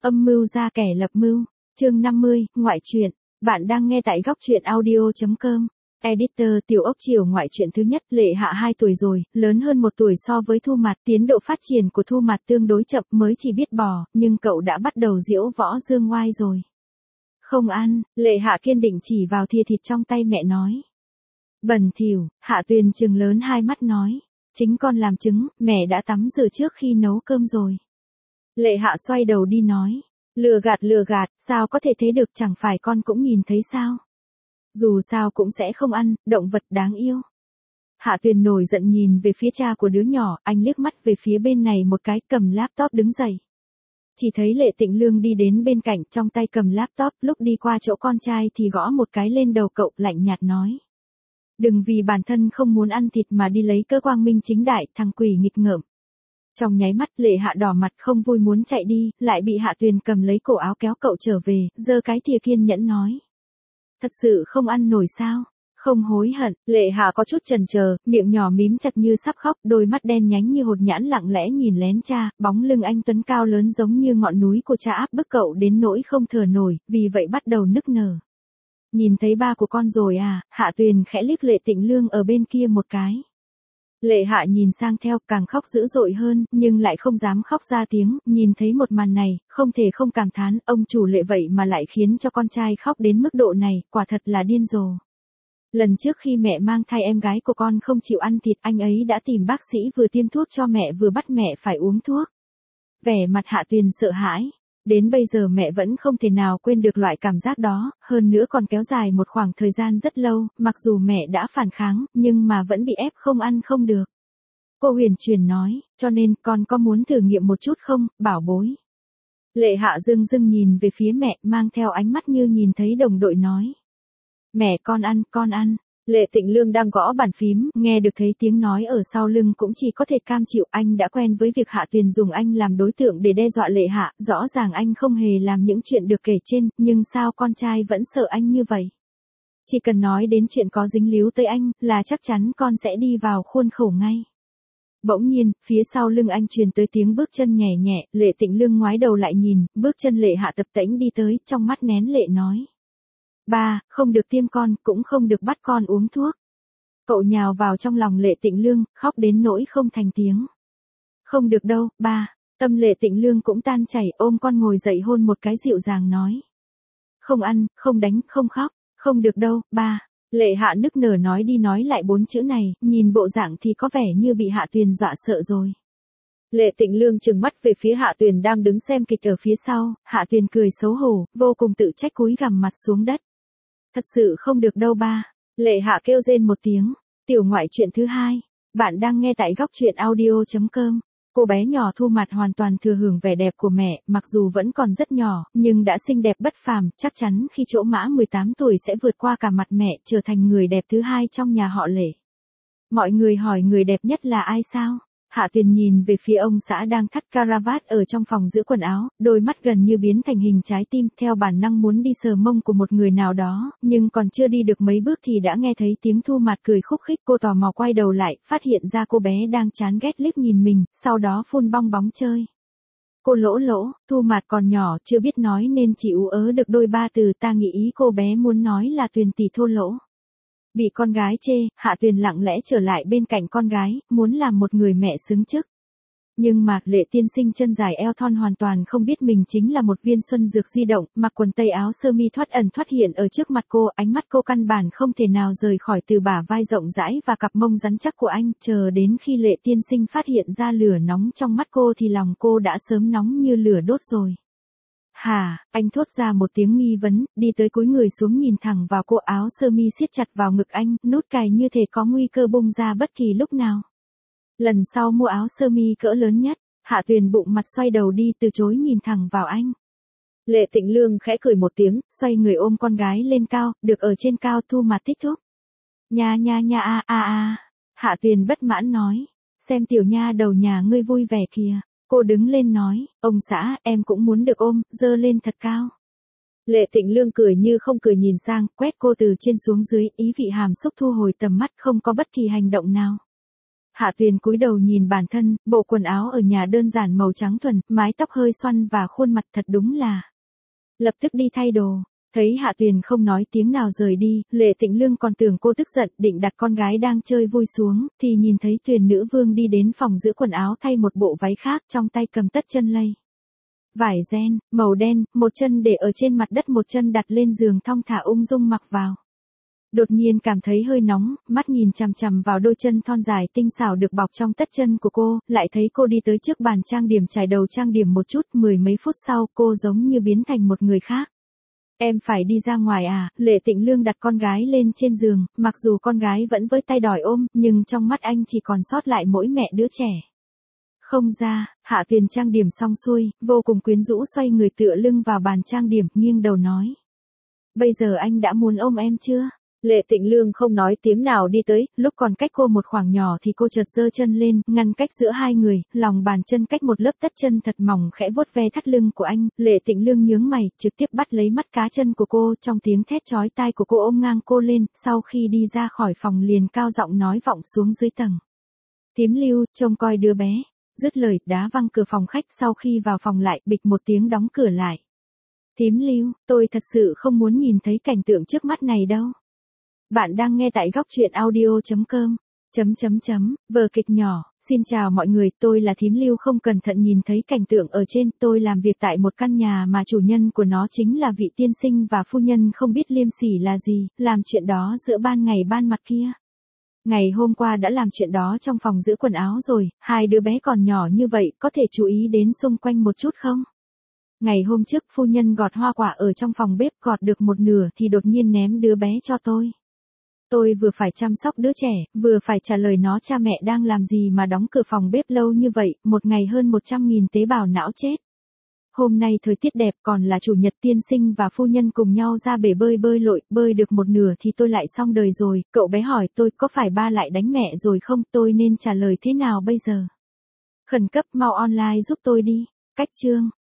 Âm mưu ra kẻ lập mưu. Chương 50, ngoại truyện. Bạn đang nghe tại góc truyện audio.com. Editor Tiểu Ốc Chiều. Ngoại truyện thứ nhất. Lệ Hạ 2 tuổi rồi, lớn hơn 1 tuổi so với Thu Mạt. Tiến độ phát triển của Thu Mạt tương đối chậm, mới chỉ biết bò, nhưng cậu đã bắt đầu diễu võ dương oai rồi. Không ăn, Lệ Hạ kiên định chỉ vào thìa thịt trong tay mẹ nói. Bẩn thỉu. Hạ Tuyền trừng lớn hai mắt nói. Chính con làm chứng, mẹ đã tắm rửa trước khi nấu cơm rồi. Lệ Hạ xoay đầu đi nói. Lừa gạt, sao có thể thế được, chẳng phải con cũng nhìn thấy sao? Dù sao cũng sẽ không ăn, động vật đáng yêu. Hạ Tuyền nổi giận nhìn về phía cha của đứa nhỏ, anh liếc mắt về phía bên này một cái, cầm laptop đứng dậy. Chỉ thấy Lệ Tịnh Lương đi đến bên cạnh, trong tay cầm laptop, lúc đi qua chỗ con trai thì gõ một cái lên đầu cậu, lạnh nhạt nói. Đừng vì bản thân không muốn ăn thịt mà đi lấy cớ quang minh chính đại, thằng quỷ nghịch ngợm. Trong nháy mắt Lệ Hạ đỏ mặt không vui muốn chạy đi, lại bị Hạ Tuyền cầm lấy cổ áo kéo cậu trở về, giơ cái thìa kiên nhẫn nói. Thật sự không ăn nổi sao? Không hối hận. Lệ Hạ có chút chần chờ, miệng nhỏ mím chặt như sắp khóc, đôi mắt đen nhánh như hột nhãn lặng lẽ nhìn lén cha, bóng lưng anh tuấn cao lớn giống như ngọn núi của cha áp bức cậu đến nỗi không thở nổi, vì vậy bắt đầu nức nở. Nhìn thấy ba của con rồi à? Hạ Tuyền khẽ liếc Lệ Tịnh Lương ở bên kia một cái. Lệ Hạ nhìn sang theo, càng khóc dữ dội hơn, nhưng lại không dám khóc ra tiếng, nhìn thấy một màn này, không thể không cảm thán, ông chủ Lệ vậy mà lại khiến cho con trai khóc đến mức độ này, quả thật là điên rồ. Lần trước khi mẹ mang thai em gái của con không chịu ăn thịt, anh ấy đã tìm bác sĩ vừa tiêm thuốc cho mẹ vừa bắt mẹ phải uống thuốc. Vẻ mặt Hạ Tuyền sợ hãi. Đến bây giờ mẹ vẫn không thể nào quên được loại cảm giác đó, hơn nữa còn kéo dài một khoảng thời gian rất lâu, mặc dù mẹ đã phản kháng, nhưng mà vẫn bị ép không ăn không được. Cô huyền truyền nói, cho nên con có muốn thử nghiệm một chút không, bảo bối. Lệ Hạ dưng nhìn về phía mẹ, mang theo ánh mắt như nhìn thấy đồng đội nói. Mẹ con ăn. Lệ Tịnh Lương đang gõ bàn phím, nghe được thấy tiếng nói ở sau lưng cũng chỉ có thể cam chịu, anh đã quen với việc Hạ Tuyền dùng anh làm đối tượng để đe dọa Lệ Hạ, rõ ràng anh không hề làm những chuyện được kể trên, nhưng sao con trai vẫn sợ anh như vậy? Chỉ cần nói đến chuyện có dính líu tới anh, là chắc chắn con sẽ đi vào khuôn khổ ngay. Bỗng nhiên, phía sau lưng anh truyền tới tiếng bước chân nhẹ nhẹ, Lệ Tịnh Lương ngoái đầu lại nhìn, bước chân Lệ Hạ tập tễnh đi tới, trong mắt nén lệ nói. Ba, không được tiêm con, cũng không được bắt con uống thuốc. Cậu nhào vào trong lòng Lệ Tịnh Lương, khóc đến nỗi không thành tiếng. Không được đâu, ba. Tâm Lệ Tịnh Lương cũng tan chảy, ôm con ngồi dậy hôn một cái dịu dàng nói. Không ăn, không đánh, không khóc, không được đâu, ba. Lệ Hạ nức nở nói đi nói lại 4 chữ này, nhìn bộ dạng thì có vẻ như bị Hạ Tuyền dọa sợ rồi. Lệ Tịnh Lương trừng mắt về phía Hạ Tuyền đang đứng xem kịch ở phía sau, Hạ Tuyền cười xấu hổ, vô cùng tự trách cúi gằm mặt xuống đất. Thật sự không được đâu ba. Lệ Hạ kêu rên một tiếng. Tiểu ngoại truyện thứ 2. Bạn đang nghe tại góc truyện audio.com. Cô bé nhỏ Thu Mạt hoàn toàn thừa hưởng vẻ đẹp của mẹ, mặc dù vẫn còn rất nhỏ, nhưng đã xinh đẹp bất phàm, chắc chắn khi chỗ mã 18 tuổi sẽ vượt qua cả mặt mẹ, trở thành người đẹp thứ 2 trong nhà họ Lệ. Mọi người hỏi người đẹp nhất là ai sao? Hạ Tuyền nhìn về phía ông xã đang thắt caravat ở trong phòng giữ quần áo, đôi mắt gần như biến thành hình trái tim, theo bản năng muốn đi sờ mông của một người nào đó, nhưng còn chưa đi được mấy bước thì đã nghe thấy tiếng Thu Mạt cười khúc khích, cô tò mò quay đầu lại, phát hiện ra cô bé đang chán ghét liếc nhìn mình, sau đó phun bong bóng chơi. Cô lỗ, Thu Mạt còn nhỏ, chưa biết nói nên chỉ ú ớ được đôi ba từ, ta nghĩ ý cô bé muốn nói là Tuyền tỷ thô lỗ. Bị con gái chê, Hạ Tuyền lặng lẽ trở lại bên cạnh con gái, muốn làm một người mẹ xứng chức. Nhưng mà, Lệ tiên sinh chân dài eo thon hoàn toàn không biết mình chính là một viên xuân dược di động, mặc quần tây áo sơ mi thoát ẩn thoát hiện ở trước mặt cô, ánh mắt cô căn bản không thể nào rời khỏi từ bả vai rộng rãi và cặp mông rắn chắc của anh, chờ đến khi Lệ tiên sinh phát hiện ra lửa nóng trong mắt cô thì lòng cô đã sớm nóng như lửa đốt rồi. Hả, anh thốt ra một tiếng nghi vấn, đi tới cúi người xuống nhìn thẳng vào cô, áo sơ mi siết chặt vào ngực anh, nút cài như thể có nguy cơ bung ra bất kỳ lúc nào. Lần sau mua áo sơ mi cỡ lớn nhất, Hạ Tuyền bụng mặt xoay đầu đi từ chối nhìn thẳng vào anh. Lệ Tịnh Lương khẽ cười một tiếng, xoay người ôm con gái lên cao, được ở trên cao. Thu Mạt thích thúc. Nha a. Hạ Tuyền bất mãn nói, xem tiểu nha đầu nhà ngươi vui vẻ kìa. Cô đứng lên nói, ông xã, em cũng muốn được ôm, giơ lên thật cao. Lệ Tịnh Lương cười như không cười nhìn sang, quét cô từ trên xuống dưới, ý vị hàm xúc thu hồi tầm mắt, không có bất kỳ hành động nào. Hạ Tuyền cúi đầu nhìn bản thân, bộ quần áo ở nhà đơn giản màu trắng thuần, mái tóc hơi xoăn và khuôn mặt thật đúng là. Lập tức đi thay đồ. Thấy Hạ Tuyền không nói tiếng nào rời đi, Lệ Tĩnh Lương còn tưởng cô tức giận, định đặt con gái đang chơi vui xuống, thì nhìn thấy Tuyền nữ vương đi đến phòng giữ quần áo thay một bộ váy khác, trong tay cầm tất chân lây. Vải ren, màu đen, một chân để ở trên mặt đất, một chân đặt lên giường thong thả ung dung mặc vào. Đột nhiên cảm thấy hơi nóng, mắt nhìn chằm chằm vào đôi chân thon dài tinh xảo được bọc trong tất chân của cô, lại thấy cô đi tới trước bàn trang điểm chải đầu trang điểm một chút, mười mấy phút sau cô giống như biến thành một người khác. Em phải đi ra ngoài à? Lệ Tĩnh Lương đặt con gái lên trên giường, mặc dù con gái vẫn với tay đòi ôm, nhưng trong mắt anh chỉ còn sót lại mỗi mẹ đứa trẻ. Không ra, Hạ Tuyền trang điểm xong xuôi, vô cùng quyến rũ xoay người tựa lưng vào bàn trang điểm, nghiêng đầu nói. Bây giờ anh đã muốn ôm em chưa? Lệ Tĩnh Lương không nói tiếng nào đi tới, lúc còn cách cô một khoảng nhỏ thì cô chợt giơ chân lên, ngăn cách giữa hai người, lòng bàn chân cách một lớp tất chân thật mỏng khẽ vuốt ve thắt lưng của anh, Lệ Tĩnh Lương nhướng mày, trực tiếp bắt lấy mắt cá chân của cô, trong tiếng thét chói tai của cô ôm ngang cô lên, sau khi đi ra khỏi phòng liền cao giọng nói vọng xuống dưới tầng. Thím Lưu, trông coi đứa bé. Dứt lời, đá văng cửa phòng khách, sau khi vào phòng lại, bịch một tiếng đóng cửa lại. Thím Lưu, tôi thật sự không muốn nhìn thấy cảnh tượng trước mắt này đâu. Bạn đang nghe tại góc truyện audio.com. Vở kịch nhỏ, xin chào mọi người, tôi là Thím Lưu. Không cẩn thận nhìn thấy cảnh tượng ở trên, tôi làm việc tại một căn nhà mà chủ nhân của nó chính là vị tiên sinh và phu nhân không biết liêm sỉ là gì, làm chuyện đó giữa ban ngày ban mặt kia. Ngày hôm qua đã làm chuyện đó trong phòng giữ quần áo rồi, hai đứa bé còn nhỏ như vậy, có thể chú ý đến xung quanh một chút không? Ngày hôm trước phu nhân gọt hoa quả ở trong phòng bếp, gọt được một nửa thì đột nhiên ném đứa bé cho tôi. Tôi vừa phải chăm sóc đứa trẻ, vừa phải trả lời nó cha mẹ đang làm gì mà đóng cửa phòng bếp lâu như vậy, một ngày hơn 100.000 tế bào não chết. Hôm nay thời tiết đẹp, còn là chủ nhật, tiên sinh và phu nhân cùng nhau ra bể bơi lội, bơi được một nửa thì tôi lại xong đời rồi. Cậu bé hỏi tôi có phải ba lại đánh mẹ rồi không, tôi nên trả lời thế nào bây giờ? Khẩn cấp, mau online giúp tôi đi. Cách chương.